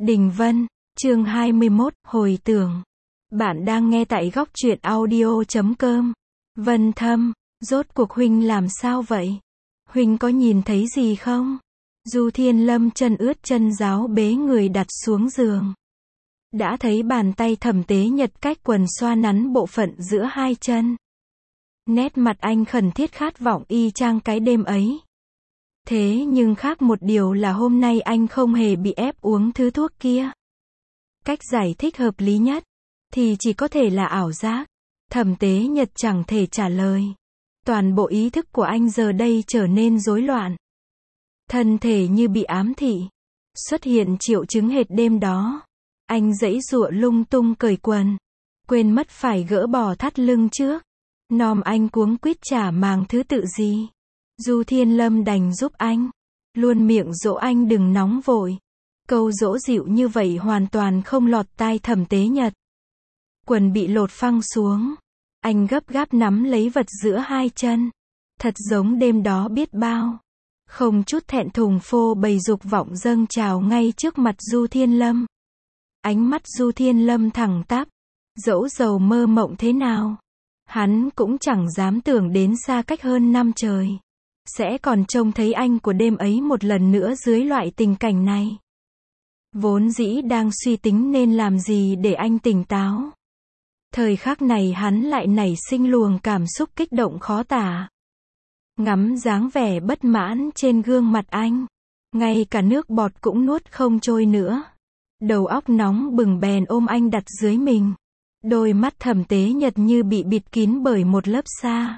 Đình Vân, chương 21, hồi tưởng. Bạn đang nghe tại góc truyện audio.com. Vân Thâm, rốt cuộc huynh làm sao vậy? Huynh có nhìn thấy gì không? Du Thiên Lâm chân ướt chân ráo bế người đặt xuống giường. Đã thấy bàn tay Thẩm Tế Nhật cách quần xoa nắn bộ phận giữa hai chân. Nét mặt anh khẩn thiết khát vọng y chang cái đêm ấy. Thế nhưng khác một điều là hôm nay anh không hề bị ép uống thứ thuốc kia. Cách giải thích hợp lý nhất thì chỉ có thể là ảo giác. Thẩm Tế Nhật chẳng thể trả lời. Toàn bộ ý thức của anh giờ đây trở nên rối loạn. Thân thể như bị ám thị. Xuất hiện triệu chứng hệt đêm đó. Anh giãy giụa lung tung cởi quần. Quên mất phải gỡ bỏ thắt lưng trước. Nom anh cuống quýt chả màng thứ tự gì. Du Thiên Lâm đành giúp anh. Luôn miệng dỗ anh đừng nóng vội. Câu dỗ dịu như vậy hoàn toàn không lọt tai Thẩm Tế Nhật. Quần bị lột phăng xuống. Anh gấp gáp nắm lấy vật giữa hai chân. Thật giống đêm đó biết bao. Không chút thẹn thùng phô bày dục vọng dâng trào ngay trước mặt Du Thiên Lâm. Ánh mắt Du Thiên Lâm thẳng tắp. Dẫu giàu mơ mộng thế nào, hắn cũng chẳng dám tưởng đến xa cách hơn năm trời sẽ còn trông thấy anh của đêm ấy một lần nữa dưới loại tình cảnh này. Vốn dĩ đang suy tính nên làm gì để anh tỉnh táo. Thời khắc này hắn lại nảy sinh luồng cảm xúc kích động khó tả. Ngắm dáng vẻ bất mãn trên gương mặt anh. Ngay cả nước bọt cũng nuốt không trôi nữa. Đầu óc nóng bừng bèn ôm anh đặt dưới mình. Đôi mắt Thẩm Tế Nhật như bị bịt kín bởi một lớp sa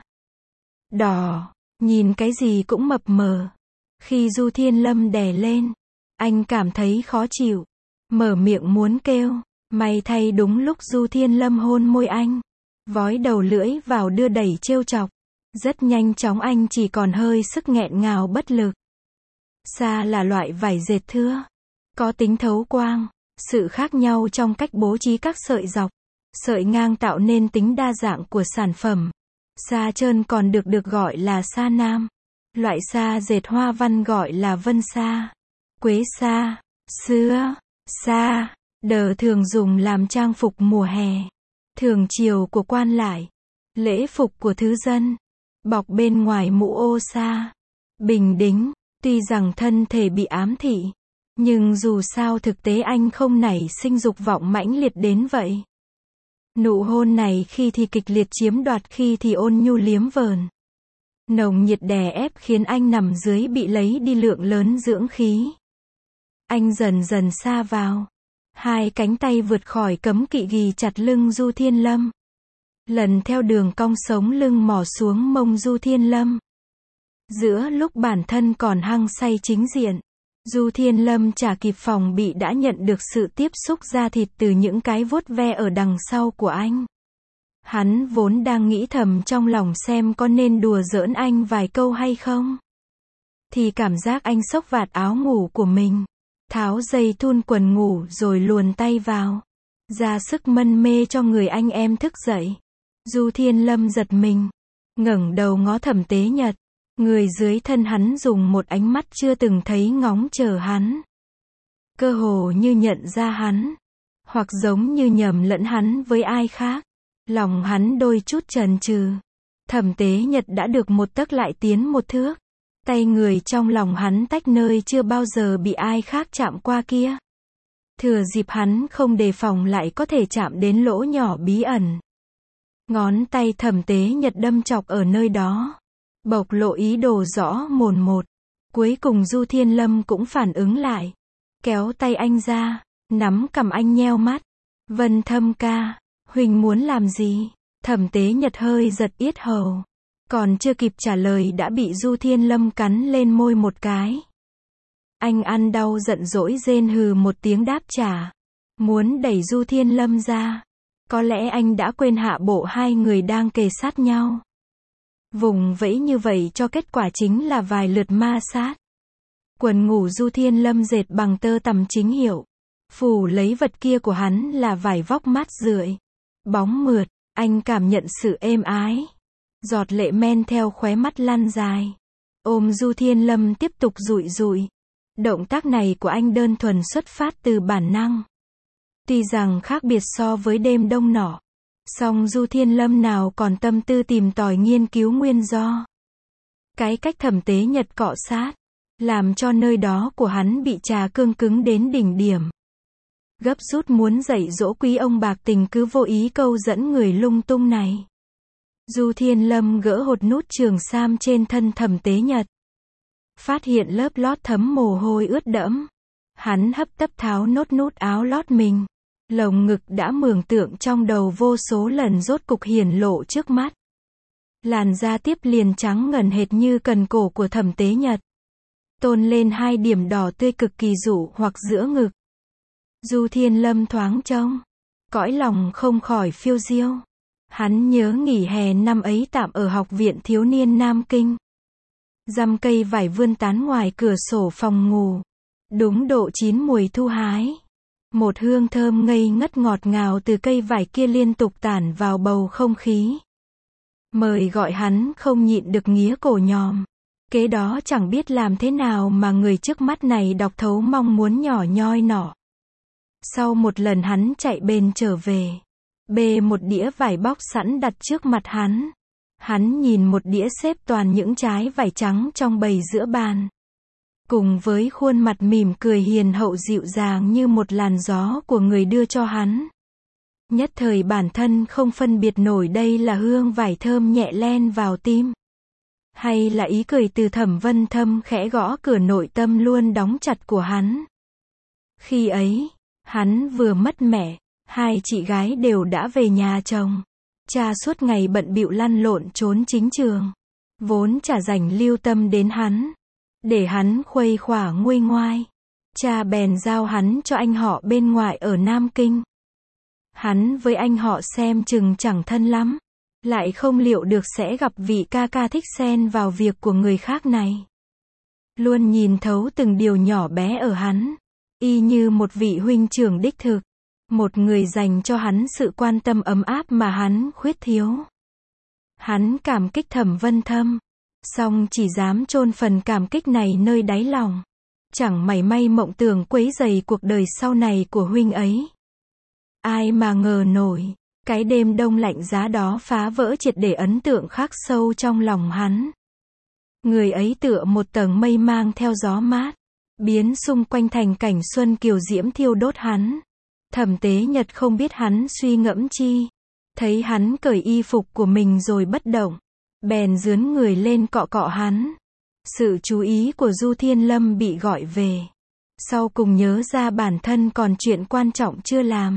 đỏ. Nhìn cái gì cũng mập mờ. Khi Du Thiên Lâm đè lên, anh cảm thấy khó chịu. Mở miệng muốn kêu. May thay đúng lúc Du Thiên Lâm hôn môi anh. Vói đầu lưỡi vào đưa đẩy trêu chọc. Rất nhanh chóng anh chỉ còn hơi sức nghẹn ngào bất lực. Sa là loại vải dệt thưa. Có tính thấu quang. Sự khác nhau trong cách bố trí các sợi dọc. Sợi ngang tạo nên tính đa dạng của sản phẩm. Sa trơn còn được gọi là sa nam. Loại sa dệt hoa văn gọi là vân sa, quế sa, sứa, sa, đờ thường dùng làm trang phục mùa hè, thường triều của quan lại, lễ phục của thứ dân, bọc bên ngoài mũ ô sa, bình đính. Tuy rằng thân thể bị ám thị, nhưng dù sao thực tế anh không nảy sinh dục vọng mãnh liệt đến vậy. Nụ hôn này khi thì kịch liệt chiếm đoạt, khi thì ôn nhu liếm vờn. Nồng nhiệt đè ép khiến anh nằm dưới bị lấy đi lượng lớn dưỡng khí. Anh dần dần sa vào. Hai cánh tay vượt khỏi cấm kỵ ghì chặt lưng Du Thiên Lâm. Lần theo đường cong sống lưng mò xuống mông Du Thiên Lâm. Giữa lúc bản thân còn hăng say chính diện, Du Thiên Lâm chả kịp phòng bị đã nhận được sự tiếp xúc da thịt từ những cái vuốt ve ở đằng sau của anh. Hắn vốn đang nghĩ thầm trong lòng xem có nên đùa giỡn anh vài câu hay không. Thì cảm giác anh xốc vạt áo ngủ của mình, tháo dây thun quần ngủ rồi luồn tay vào, ra sức mân mê cho người anh em thức dậy. Du Thiên Lâm giật mình, ngẩng đầu ngó Thẩm Tế Nhật. Người dưới thân hắn dùng một ánh mắt chưa từng thấy ngóng chờ hắn. Cơ hồ như nhận ra hắn, hoặc giống như nhầm lẫn hắn với ai khác. Lòng hắn đôi chút chần chừ. Thẩm Tế Nhật đã được một tấc lại tiến một thước. Tay người trong lòng hắn tách nơi chưa bao giờ bị ai khác chạm qua kia. Thừa dịp hắn không đề phòng lại có thể chạm đến lỗ nhỏ bí ẩn. Ngón tay Thẩm Tế Nhật đâm chọc ở nơi đó. Bộc lộ ý đồ rõ mồn một. Cuối cùng Du Thiên Lâm cũng phản ứng lại. Kéo tay anh ra, nắm cằm anh nheo mắt. Vân Thâm ca, huynh muốn làm gì? Thẩm Tế Nhật hơi giật yết hầu. Còn chưa kịp trả lời đã bị Du Thiên Lâm cắn lên môi một cái. Anh ăn đau giận dỗi rên hừ một tiếng đáp trả. Muốn đẩy Du Thiên Lâm ra. Có lẽ anh đã quên hạ bộ hai người đang kề sát nhau. Vùng vẫy như vậy cho kết quả chính là vài lượt ma sát. Quần ngủ Du Thiên Lâm dệt bằng tơ tằm chính hiệu. Phủ lấy vật kia của hắn là vải vóc mát rượi, bóng mượt. Anh cảm nhận sự êm ái. Giọt lệ men theo khóe mắt lăn dài. Ôm Du Thiên Lâm tiếp tục dụi dụi. Động tác này của anh đơn thuần xuất phát từ bản năng. Tuy rằng khác biệt so với đêm đông nọ, song Du Thiên Lâm nào còn tâm tư tìm tòi nghiên cứu nguyên do. Cái cách Thẩm Tế Nhật cọ sát, làm cho nơi đó của hắn bị trà cương cứng đến đỉnh điểm. Gấp rút muốn dạy dỗ quý ông bạc tình cứ vô ý câu dẫn người lung tung này. Du Thiên Lâm gỡ hột nút trường sam trên thân Thẩm Tế Nhật. Phát hiện lớp lót thấm mồ hôi ướt đẫm. Hắn hấp tấp tháo nốt nút áo lót mình. Lồng ngực đã mường tượng trong đầu vô số lần rốt cục hiển lộ trước mắt. Làn da tiếp liền trắng ngần hệt như cần cổ của Thẩm Tế Nhật. Tôn lên 2 điểm đỏ tươi cực kỳ dụ hoặc giữa ngực. Du Thiên Lâm thoáng trông, cõi lòng không khỏi phiêu diêu. Hắn nhớ nghỉ hè năm ấy tạm ở học viện thiếu niên Nam Kinh. Dăm cây vải vươn tán ngoài cửa sổ phòng ngủ. Đúng độ chín mùi thu hái. Một hương thơm ngây ngất ngọt ngào từ cây vải kia liên tục tản vào bầu không khí. Mời gọi hắn không nhịn được nghía cổ nhòm. Kế đó chẳng biết làm thế nào mà người trước mắt này đọc thấu mong muốn nhỏ nhoi nọ. Sau một lần hắn chạy bền trở về, bê một đĩa vải bóc sẵn đặt trước mặt hắn. Hắn nhìn một đĩa xếp toàn những trái vải trắng trong bầy giữa bàn. Cùng với khuôn mặt mỉm cười hiền hậu dịu dàng như một làn gió của người đưa cho hắn. Nhất thời bản thân không phân biệt nổi đây là hương vải thơm nhẹ len vào tim. Hay là ý cười từ Thẩm Vân Thâm khẽ gõ cửa nội tâm luôn đóng chặt của hắn. Khi ấy, hắn vừa mất mẹ, 2 chị gái đều đã về nhà chồng. Cha suốt ngày bận bịu lăn lộn trốn chính trường. Vốn chả rảnh lưu tâm đến hắn. Để hắn khuây khỏa nguôi ngoai. Cha bèn giao hắn cho anh họ bên ngoại ở Nam Kinh. Hắn với anh họ xem chừng chẳng thân lắm. Lại không liệu được sẽ gặp vị ca ca thích xen vào việc của người khác này. Luôn nhìn thấu từng điều nhỏ bé ở hắn. Y như một vị huynh trưởng đích thực. Một người dành cho hắn sự quan tâm ấm áp mà hắn khuyết thiếu. Hắn cảm kích Thẩm Vân Thâm. Song chỉ dám chôn phần cảm kích này nơi đáy lòng. Chẳng mảy may mộng tưởng quấy rầy cuộc đời sau này của huynh ấy. Ai mà ngờ nổi. Cái đêm đông lạnh giá đó phá vỡ triệt để ấn tượng khắc sâu trong lòng hắn. Người ấy tựa một tầng mây mang theo gió mát. Biến xung quanh thành cảnh xuân kiều diễm thiêu đốt hắn. Thẩm Tế Nhật không biết hắn suy ngẫm chi. Thấy hắn cởi y phục của mình rồi bất động. Bèn dướn người lên cọ cọ hắn. Sự chú ý của Du Thiên Lâm bị gọi về. Sau cùng nhớ ra bản thân còn chuyện quan trọng chưa làm.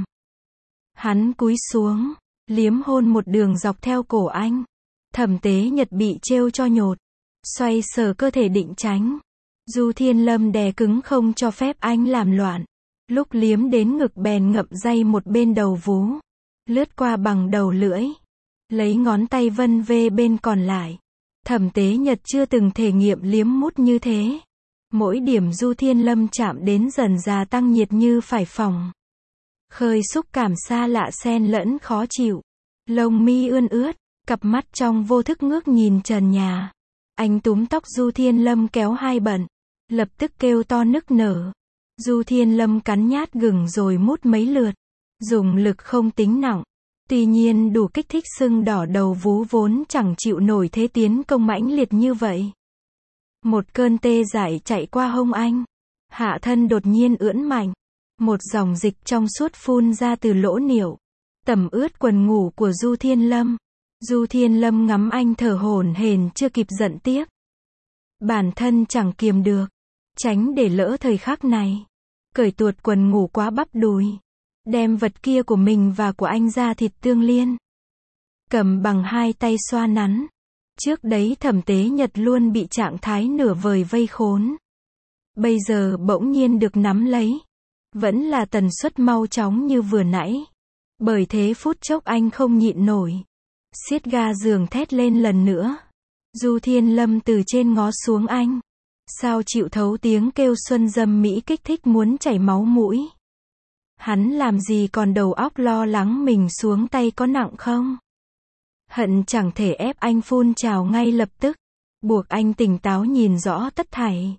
Hắn cúi xuống, liếm hôn một đường dọc theo cổ anh. Thẩm Tế Nhật bị trêu cho nhột. Xoay sở cơ thể định tránh. Du Thiên Lâm đè cứng không cho phép anh làm loạn. Lúc liếm đến ngực bèn ngậm day một bên đầu vú. Lướt qua bằng đầu lưỡi. Lấy ngón tay vân vê bên còn lại. Thẩm Tế Nhật chưa từng thể nghiệm liếm mút như thế. Mỗi điểm Du Thiên Lâm chạm đến dần gia tăng nhiệt như phải phỏng. Khơi xúc cảm xa lạ xen lẫn khó chịu. Lông mi ươn ướt. Cặp mắt trong vô thức ngước nhìn trần nhà. Anh túm tóc Du Thiên Lâm kéo hai bận. Lập tức kêu to nức nở. Du Thiên Lâm cắn nhát gừng rồi mút mấy lượt. Dùng lực không tính nặng. Tuy nhiên đủ kích thích sưng đỏ đầu vú vốn chẳng chịu nổi thế tiến công mãnh liệt như vậy. Một cơn tê dại chạy qua hông anh. Hạ thân đột nhiên ưỡn mạnh. Một dòng dịch trong suốt phun ra từ lỗ niệu. Tẩm ướt quần ngủ của Du Thiên Lâm. Du Thiên Lâm ngắm anh thở hổn hển chưa kịp giận tiếc. Bản thân chẳng kiềm được. Tránh để lỡ thời khắc này. Cởi tuột quần ngủ quá bắp đùi. Đem vật kia của mình và của anh ra thịt tương liên. Cầm bằng 2 tay xoa nắn. Trước đấy Thẩm Tế Nhật luôn bị trạng thái nửa vời vây khốn. Bây giờ bỗng nhiên được nắm lấy. Vẫn là tần suất mau chóng như vừa nãy. Bởi thế phút chốc anh không nhịn nổi. Siết ga giường thét lên lần nữa. Du Thiên Lâm từ trên ngó xuống anh. Sao chịu thấu tiếng kêu xuân dâm mỹ kích thích muốn chảy máu mũi. Hắn làm gì còn đầu óc lo lắng mình xuống tay có nặng không? Hận chẳng thể ép anh phun trào ngay lập tức. Buộc anh tỉnh táo nhìn rõ tất thảy.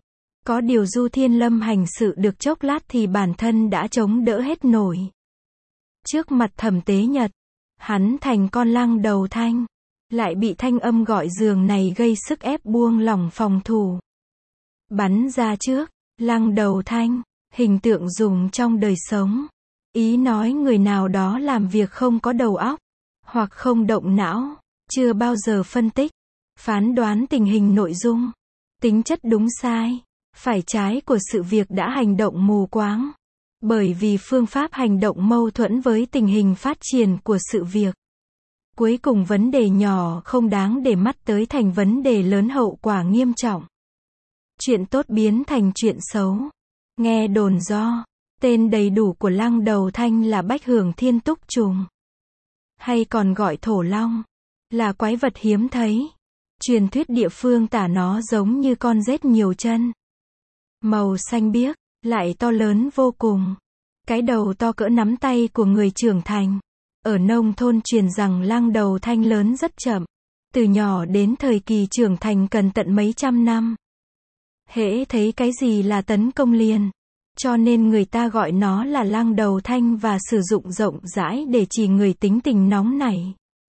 Có điều Du Thiên Lâm hành sự được chốc lát thì bản thân đã chống đỡ hết nổi. Trước mặt Thẩm Tế Nhật, hắn thành con lăng đầu thanh, lại bị thanh âm gọi giường này gây sức ép buông lỏng phòng thủ. Bắn ra trước, lăng đầu thanh, hình tượng dùng trong đời sống. Ý nói người nào đó làm việc không có đầu óc, hoặc không động não, chưa bao giờ phân tích, phán đoán tình hình nội dung, tính chất đúng sai, phải trái của sự việc đã hành động mù quáng. Bởi vì phương pháp hành động mâu thuẫn với tình hình phát triển của sự việc. Cuối cùng vấn đề nhỏ không đáng để mắt tới thành vấn đề lớn hậu quả nghiêm trọng. Chuyện tốt biến thành chuyện xấu. Nghe đồn do, tên đầy đủ của lăng đầu thanh là Bách Hưởng Thiên Túc Trùng. Hay còn gọi Thổ Long. Là quái vật hiếm thấy. Truyền thuyết địa phương tả nó giống như con rết nhiều chân. Màu xanh biếc, lại to lớn vô cùng. Cái đầu to cỡ nắm tay của người trưởng thành. Ở nông thôn truyền rằng lăng đầu thanh lớn rất chậm. Từ nhỏ đến thời kỳ trưởng thành cần tận mấy trăm năm. Hễ thấy cái gì là tấn công liền. Cho nên người ta gọi nó là lăng đầu thanh và sử dụng rộng rãi để chỉ người tính tình nóng nảy.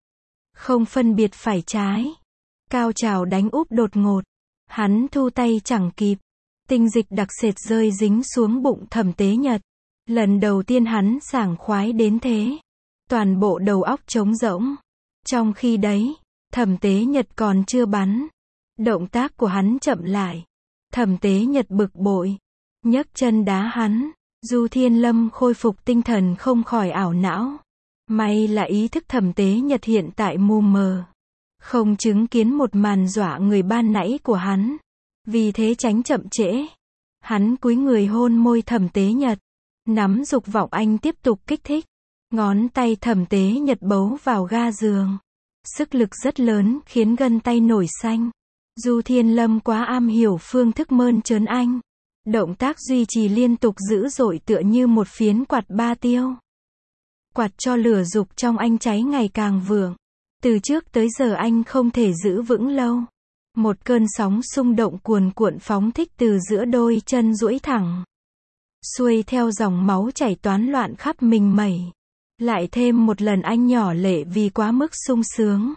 Không phân biệt phải trái. Cao trào đánh úp đột ngột. Hắn thu tay chẳng kịp. Tinh dịch đặc sệt rơi dính xuống bụng Thẩm Tế Nhật. Lần đầu tiên hắn sảng khoái đến thế. Toàn bộ đầu óc trống rỗng. Trong khi đấy, Thẩm Tế Nhật còn chưa bắn. Động tác của hắn chậm lại. Thẩm Tế Nhật bực bội. Nhấc chân đá hắn. Du Thiên Lâm khôi phục tinh thần không khỏi ảo não. May là ý thức Thẩm Tế Nhật hiện tại mù mờ. Không chứng kiến một màn dọa người ban nãy của hắn. Vì thế tránh chậm trễ. Hắn cúi người hôn môi Thẩm Tế Nhật. Nắm dục vọng anh tiếp tục kích thích. Ngón tay Thẩm Tế Nhật bấu vào ga giường. Sức lực rất lớn khiến gân tay nổi xanh. Du Thiên Lâm quá am hiểu phương thức mơn trớn anh. Động tác duy trì liên tục dữ dội tựa như một phiến quạt ba tiêu. Quạt cho lửa dục trong anh cháy ngày càng vượng. Từ trước tới giờ anh không thể giữ vững lâu. Một cơn sóng xung động cuồn cuộn phóng thích từ giữa đôi chân duỗi thẳng. Xuôi theo dòng máu chảy toán loạn khắp mình mẩy. Lại thêm một lần anh nhỏ lệ vì quá mức sung sướng.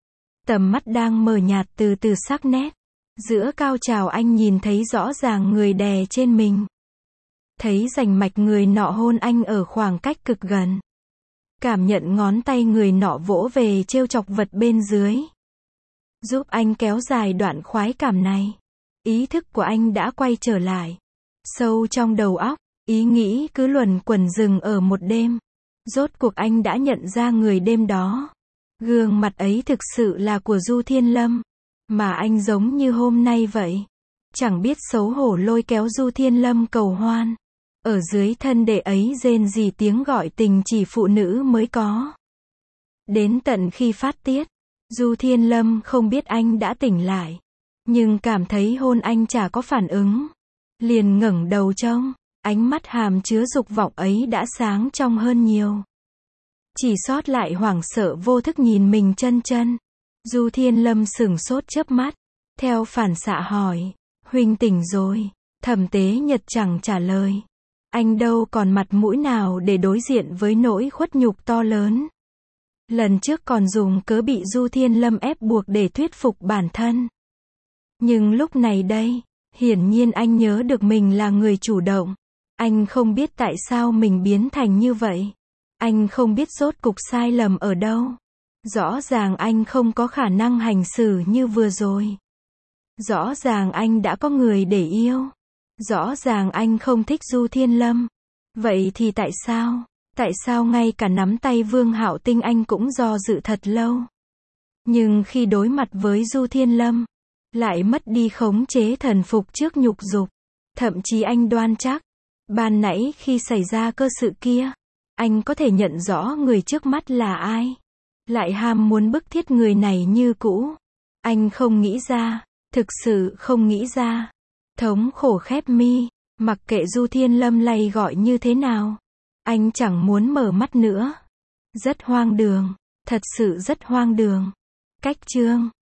Tầm mắt đang mờ nhạt từ từ sắc nét. Giữa cao trào anh nhìn thấy rõ ràng người đè trên mình. Thấy rành mạch người nọ hôn anh ở khoảng cách cực gần. Cảm nhận ngón tay người nọ vỗ về trêu chọc vật bên dưới. Giúp anh kéo dài đoạn khoái cảm này. Ý thức của anh đã quay trở lại. Sâu trong đầu óc, ý nghĩ cứ luẩn quẩn dừng ở một đêm. Rốt cuộc anh đã nhận ra người đêm đó. Gương mặt ấy thực sự là của Du Thiên Lâm. Mà anh giống như hôm nay vậy. Chẳng biết xấu hổ lôi kéo Du Thiên Lâm cầu hoan. Ở dưới thân đệ ấy rên rỉ tiếng gọi tình chỉ phụ nữ mới có. Đến tận khi phát tiết, Du Thiên Lâm không biết anh đã tỉnh lại. Nhưng cảm thấy hôn anh chả có phản ứng. Liền ngẩng đầu trông, ánh mắt hàm chứa dục vọng ấy đã sáng trong hơn nhiều. Chỉ sót lại hoảng sợ vô thức nhìn mình chân chân. Du Thiên Lâm sửng sốt chớp mắt. Theo phản xạ hỏi, huynh tỉnh rồi. Thẩm Tế Nhật chẳng trả lời. Anh đâu còn mặt mũi nào để đối diện với nỗi khuất nhục to lớn. Lần trước còn dùng cớ bị Du Thiên Lâm ép buộc để thuyết phục bản thân. Nhưng lúc này đây, hiển nhiên anh nhớ được mình là người chủ động. Anh không biết tại sao mình biến thành như vậy. Anh không biết rốt cục sai lầm ở đâu. Rõ ràng anh không có khả năng hành xử như vừa rồi. Rõ ràng anh đã có người để yêu. Rõ ràng anh không thích Du Thiên Lâm. Vậy thì tại sao? Tại sao ngay cả nắm tay Vương Hạo Tinh anh cũng do dự thật lâu. Nhưng khi đối mặt với Du Thiên Lâm, lại mất đi khống chế thần phục trước nhục dục. Thậm chí anh đoan chắc, ban nãy khi xảy ra cơ sự kia, anh có thể nhận rõ người trước mắt là ai. Lại ham muốn bức thiết người này như cũ. Anh không nghĩ ra, thực sự không nghĩ ra. Thống khổ khép mi, mặc kệ Du Thiên Lâm lay gọi như thế nào. Anh chẳng muốn mở mắt nữa. Rất hoang đường, thật sự rất hoang đường. Cách chương